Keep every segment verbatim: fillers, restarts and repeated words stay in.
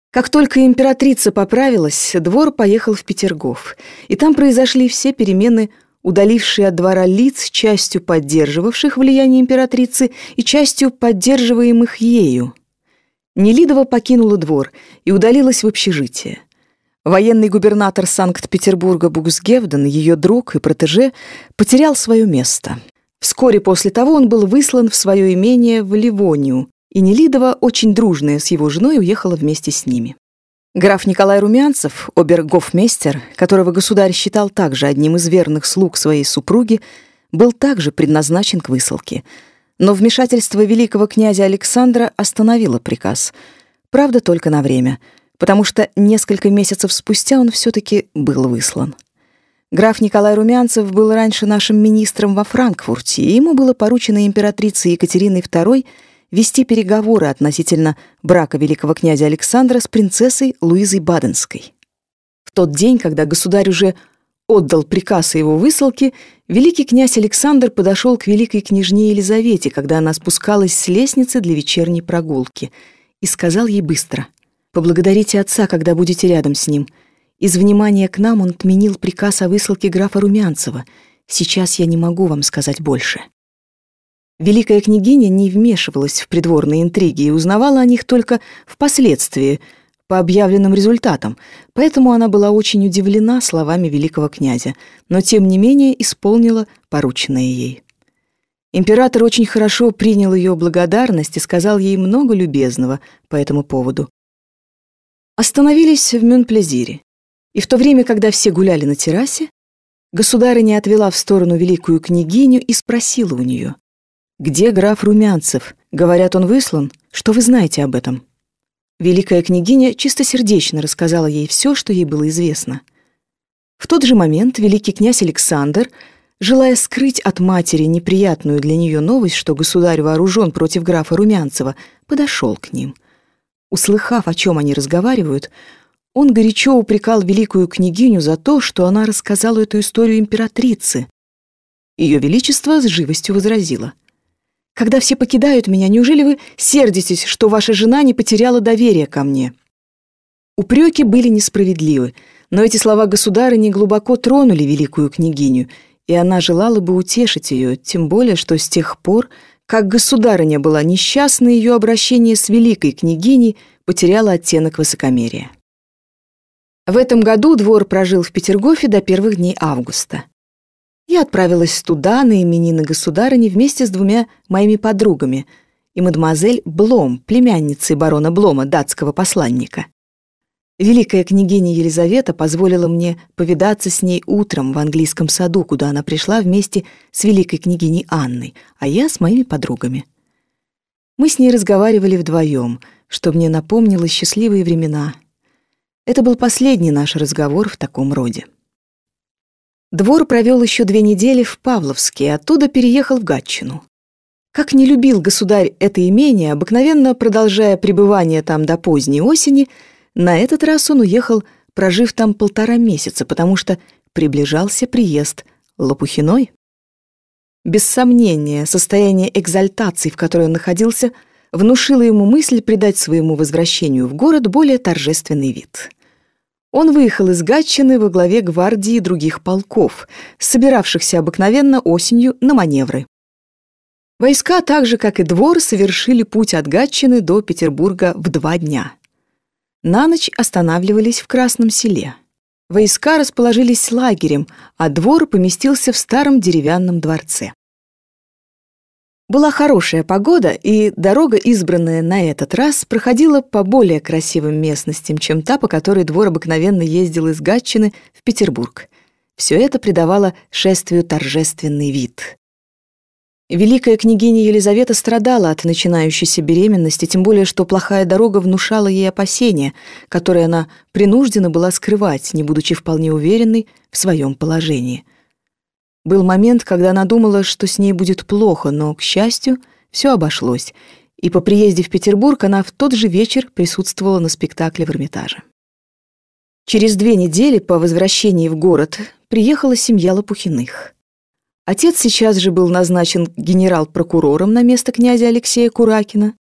Как только императрица поправилась, двор поехал в Петергоф, и там произошли все перемены, удалившие от двора лиц, частью поддерживавших влияние императрицы и частью поддерживаемых ею. Нелидова покинула двор и удалилась в общежитие. Военный губернатор Санкт-Петербурга Буксгевден, ее друг и протеже, потерял свое место. Вскоре после того он был выслан в свое имение в Ливонию, и Нелидова, очень дружная с его женой, уехала вместе с ними. Граф Николай Румянцев, обер-гофмейстер, которого государь считал также одним из верных слуг своей супруги, был также предназначен к высылке. Но вмешательство великого князя Александра остановило приказ. Правда, только на время, потому что несколько месяцев спустя он все-таки был выслан. Граф Николай Румянцев был раньше нашим министром во Франкфурте, и ему было поручено императрицей Екатериной второй вести переговоры относительно брака великого князя Александра с принцессой Луизой Баденской. В тот день, когда государь уже отдал приказ о его высылке, великий князь Александр подошел к великой княжне Елизавете, когда она спускалась с лестницы для вечерней прогулки, и сказал ей быстро: «Поблагодарите отца, когда будете рядом с ним. Из внимания к нам он отменил приказ о высылке графа Румянцева. Сейчас я не могу вам сказать больше». Великая княгиня не вмешивалась в придворные интриги и узнавала о них только впоследствии, по объявленным результатам, поэтому она была очень удивлена словами великого князя, но тем не менее исполнила порученное ей. Император очень хорошо принял ее благодарность и сказал ей много любезного по этому поводу. Остановились в Мюнплезире, и в то время, когда все гуляли на террасе, государыня отвела в сторону великую княгиню и спросила у нее: «Где граф Румянцев? Говорят, он выслан. Что вы знаете об этом?» Великая княгиня чистосердечно рассказала ей все, что ей было известно. В тот же момент великий князь Александр, желая скрыть от матери неприятную для нее новость, что государь вооружен против графа Румянцева, подошел к ним. Услыхав, о чем они разговаривают, он горячо упрекал великую княгиню за то, что она рассказала эту историю императрице. Ее величество с живостью возразило: «Когда все покидают меня, неужели вы сердитесь, что ваша жена не потеряла доверие ко мне?» Упреки были несправедливы, но эти слова государыни глубоко тронули великую княгиню, и она желала бы утешить ее, тем более, что с тех пор, как государыня была несчастна, ее обращение с великой княгиней потеряло оттенок высокомерия. В этом году двор прожил в Петергофе до первых дней августа. Я отправилась туда на именины государыни вместе с двумя моими подругами и мадемуазель Блом, племянницей барона Блома, датского посланника. Великая княгиня Елизавета позволила мне повидаться с ней утром в английском саду, куда она пришла вместе с великой княгиней Анной, а я с моими подругами. Мы с ней разговаривали вдвоем, что мне напомнило счастливые времена. Это был последний наш разговор в таком роде. Двор провел еще две недели в Павловске, и оттуда переехал в Гатчину. Как не любил государь это имение, обыкновенно продолжая пребывание там до поздней осени, на этот раз он уехал, прожив там полтора месяца, потому что приближался приезд Лопухиной. Без сомнения, состояние экзальтации, в которой он находился, внушило ему мысль придать своему возвращению в город более торжественный вид. Он выехал из Гатчины во главе гвардии других полков, собиравшихся обыкновенно осенью на маневры. Войска, так же как и двор, совершили путь от Гатчины до Петербурга в два дня. На ночь останавливались в Красном Селе. Войска расположились лагерем, а двор поместился в старом деревянном дворце. Была хорошая погода, и дорога, избранная на этот раз, проходила по более красивым местностям, чем та, по которой двор обыкновенно ездил из Гатчины в Петербург. Все это придавало шествию торжественный вид. Великая княгиня Елизавета страдала от начинающейся беременности, тем более что плохая дорога внушала ей опасения, которые она принуждена была скрывать, не будучи вполне уверенной в своем положении. Был момент, когда она думала, что с ней будет плохо, но, к счастью, все обошлось, и по приезде в Петербург она в тот же вечер присутствовала на спектакле в Эрмитаже. Через две недели по возвращении в город приехала семья Лопухиных. Отец сейчас же был назначен генерал-прокурором на место князя Алексея Куракина.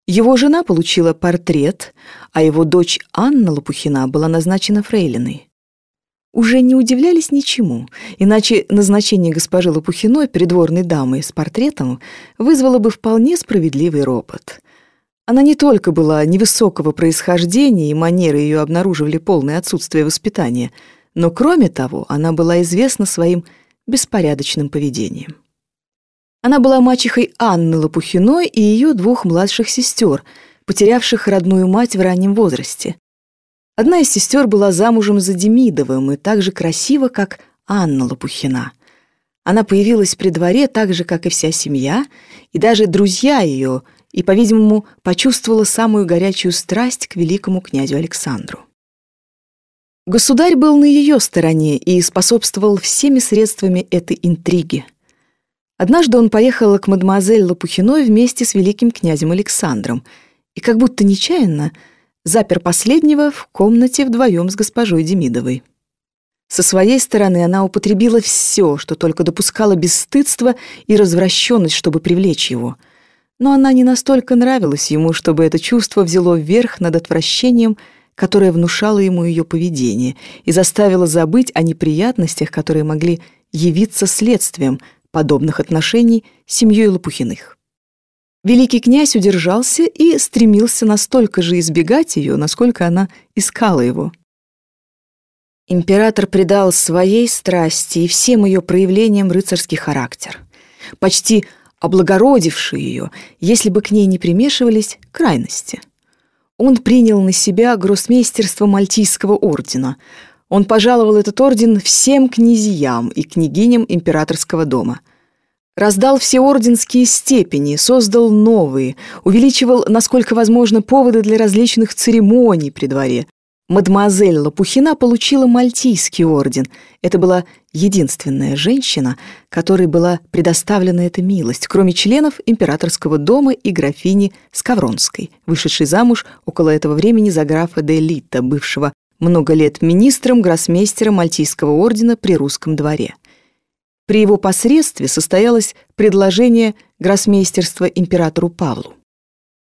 Его жена получила портрет, а его дочь Анна Лопухина была назначена фрейлиной. Уже не удивлялись ничему, иначе назначение госпожи Лопухиной придворной дамой с портретом вызвало бы вполне справедливый ропот. Она не только была невысокого происхождения, и манеры ее обнаруживали полное отсутствие воспитания, но, кроме того, она была известна своим беспорядочным поведением. Она была мачехой Анны Лопухиной и ее двух младших сестер, потерявших родную мать в раннем возрасте. Одна из сестер была замужем за Демидовым и так же красива, как Анна Лопухина. Она появилась при дворе так же, как и вся семья, и даже друзья ее, и, по-видимому, почувствовала самую горячую страсть к великому князю Александру. Государь был на ее стороне и способствовал всеми средствами этой интриги. Однажды он поехал к мадемуазель Лопухиной вместе с великим князем Александром и как будто нечаянно запер последнего в комнате вдвоем с госпожой Демидовой. Со своей стороны она употребила все, что только допускало бесстыдство и развращенность, чтобы привлечь его. Но она не настолько нравилась ему, чтобы это чувство взяло верх над отвращением, которое внушало ему ее поведение, и заставило забыть о неприятностях, которые могли явиться следствием подобных отношений с семьей Лопухиных. Великий князь удержался и стремился настолько же избегать ее, насколько она искала его. Император придал своей страсти и всем ее проявлениям рыцарский характер, почти облагородивший ее, если бы к ней не примешивались крайности. Он принял на себя гроссмейстерство Мальтийского ордена. Он пожаловал этот орден всем князьям и княгиням императорского дома. Раздал все орденские степени, создал новые, увеличивал, насколько возможно, поводы для различных церемоний при дворе. Мадемуазель Лопухина получила Мальтийский орден. Это была единственная женщина, которой была предоставлена эта милость, кроме членов императорского дома и графини Скавронской, вышедшей замуж около этого времени за графа де Литта, бывшего много лет министром, гроссмейстером Мальтийского ордена при русском дворе. При его посредстве состоялось предложение гроссмейстерства императору Павлу.